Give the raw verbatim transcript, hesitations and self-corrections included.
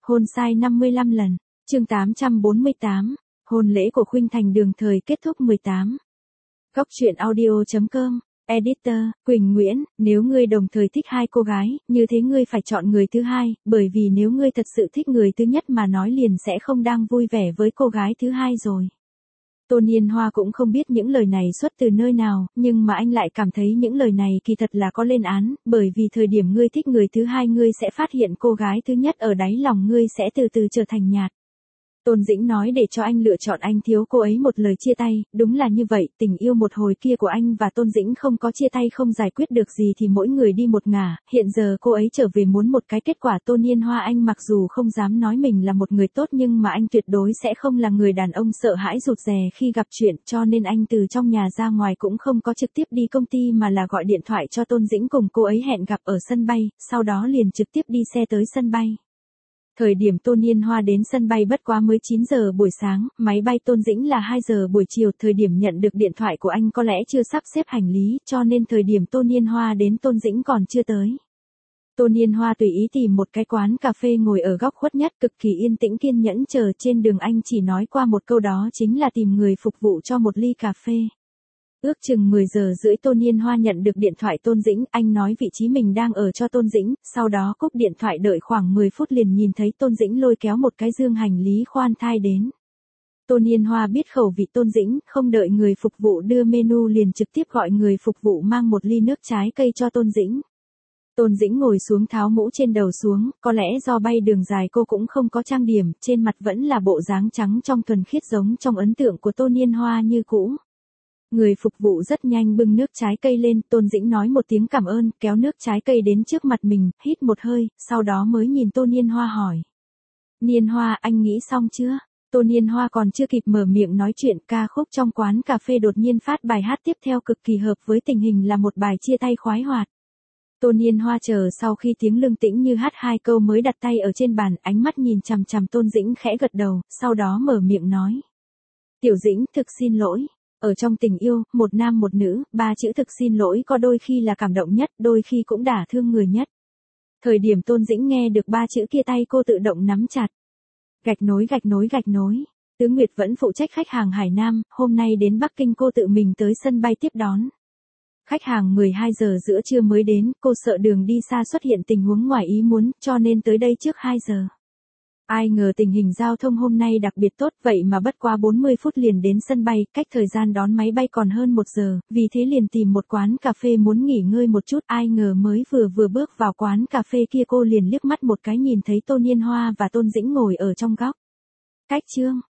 Hôn sai năm mươi lăm lần. Chương tám trăm bốn mươi tám. Hôn lễ của Khuynh Thành Đường thời kết thúc mười tám. Góc truyện audio chấm com. Editor, Quỳnh Nguyễn, nếu ngươi đồng thời thích hai cô gái, như thế ngươi phải chọn người thứ hai, bởi vì nếu ngươi thật sự thích người thứ nhất mà nói liền sẽ không đang vui vẻ với cô gái thứ hai rồi. Tôn Yên Hoa cũng không biết những lời này xuất từ nơi nào, nhưng mà anh lại cảm thấy những lời này kỳ thật là có lên án, bởi vì thời điểm ngươi thích người thứ hai ngươi sẽ phát hiện cô gái thứ nhất ở đáy lòng ngươi sẽ từ từ trở thành nhạt. Tôn Dĩnh nói để cho anh lựa chọn, anh thiếu cô ấy một lời chia tay, đúng là như vậy, tình yêu một hồi kia của anh và Tôn Dĩnh không có chia tay không giải quyết được gì thì mỗi người đi một ngả, hiện giờ cô ấy trở về muốn một cái kết quả. Tôn Yên Hoa anh mặc dù không dám nói mình là một người tốt nhưng mà anh tuyệt đối sẽ không là người đàn ông sợ hãi rụt rè khi gặp chuyện, cho nên anh từ trong nhà ra ngoài cũng không có trực tiếp đi công ty mà là gọi điện thoại cho Tôn Dĩnh cùng cô ấy hẹn gặp ở sân bay, sau đó liền trực tiếp đi xe tới sân bay. Thời điểm Tôn Yên Hoa đến sân bay bất quá mới chín giờ buổi sáng, máy bay Tôn Dĩnh là hai giờ buổi chiều, thời điểm nhận được điện thoại của anh có lẽ chưa sắp xếp hành lý, cho nên thời điểm Tôn Yên Hoa đến Tôn Dĩnh còn chưa tới. Tôn Yên Hoa tùy ý tìm một cái quán cà phê ngồi ở góc khuất nhất, cực kỳ yên tĩnh kiên nhẫn chờ, trên đường anh chỉ nói qua một câu, đó chính là tìm người phục vụ cho một ly cà phê. Ước chừng mười giờ rưỡi Tôn Yên Hoa nhận được điện thoại Tôn Dĩnh, anh nói vị trí mình đang ở cho Tôn Dĩnh, sau đó cúp điện thoại, đợi khoảng mười phút liền nhìn thấy Tôn Dĩnh lôi kéo một cái dương hành lý khoan thai đến. Tôn Yên Hoa biết khẩu vị Tôn Dĩnh, không đợi người phục vụ đưa menu liền trực tiếp gọi người phục vụ mang một ly nước trái cây cho Tôn Dĩnh. Tôn Dĩnh ngồi xuống tháo mũ trên đầu xuống, có lẽ do bay đường dài cô cũng không có trang điểm, trên mặt vẫn là bộ dáng trắng trong thuần khiết giống trong ấn tượng của Tôn Yên Hoa như cũ. Người phục vụ rất nhanh bưng nước trái cây lên, Tôn Dĩnh nói một tiếng cảm ơn, kéo nước trái cây đến trước mặt mình, hít một hơi, sau đó mới nhìn Tôn Yên Hoa hỏi. Niên Hoa, anh nghĩ xong chưa? Tôn Yên Hoa còn chưa kịp mở miệng nói chuyện, ca khúc trong quán cà phê đột nhiên phát bài hát tiếp theo cực kỳ hợp với tình hình, là một bài chia tay khoái hoạt. Tôn Yên Hoa chờ sau khi tiếng Lương Tĩnh Như hát hai câu mới đặt tay ở trên bàn, ánh mắt nhìn chằm chằm Tôn Dĩnh khẽ gật đầu, sau đó mở miệng nói. Tiểu Dĩnh, thực xin lỗi. Ở trong tình yêu, một nam một nữ, ba chữ thực xin lỗi có đôi khi là cảm động nhất, đôi khi cũng đả thương người nhất. Thời điểm Tôn Dĩnh nghe được ba chữ kia tay cô tự động nắm chặt. Gạch nối gạch nối gạch nối. Tứ Nguyệt vẫn phụ trách khách hàng Hải Nam, hôm nay đến Bắc Kinh cô tự mình tới sân bay tiếp đón. Khách hàng mười hai giờ giữa trưa mới đến, cô sợ đường đi xa xuất hiện tình huống ngoài ý muốn, cho nên tới đây trước hai giờ. Ai ngờ tình hình giao thông hôm nay đặc biệt tốt, vậy mà bất quá bốn mươi phút liền đến sân bay, cách thời gian đón máy bay còn hơn một giờ, vì thế liền tìm một quán cà phê muốn nghỉ ngơi một chút, ai ngờ mới vừa vừa bước vào quán cà phê kia cô liền liếc mắt một cái nhìn thấy Tôn Yên Hoa và Tôn Dĩnh ngồi ở trong góc. Cách chương,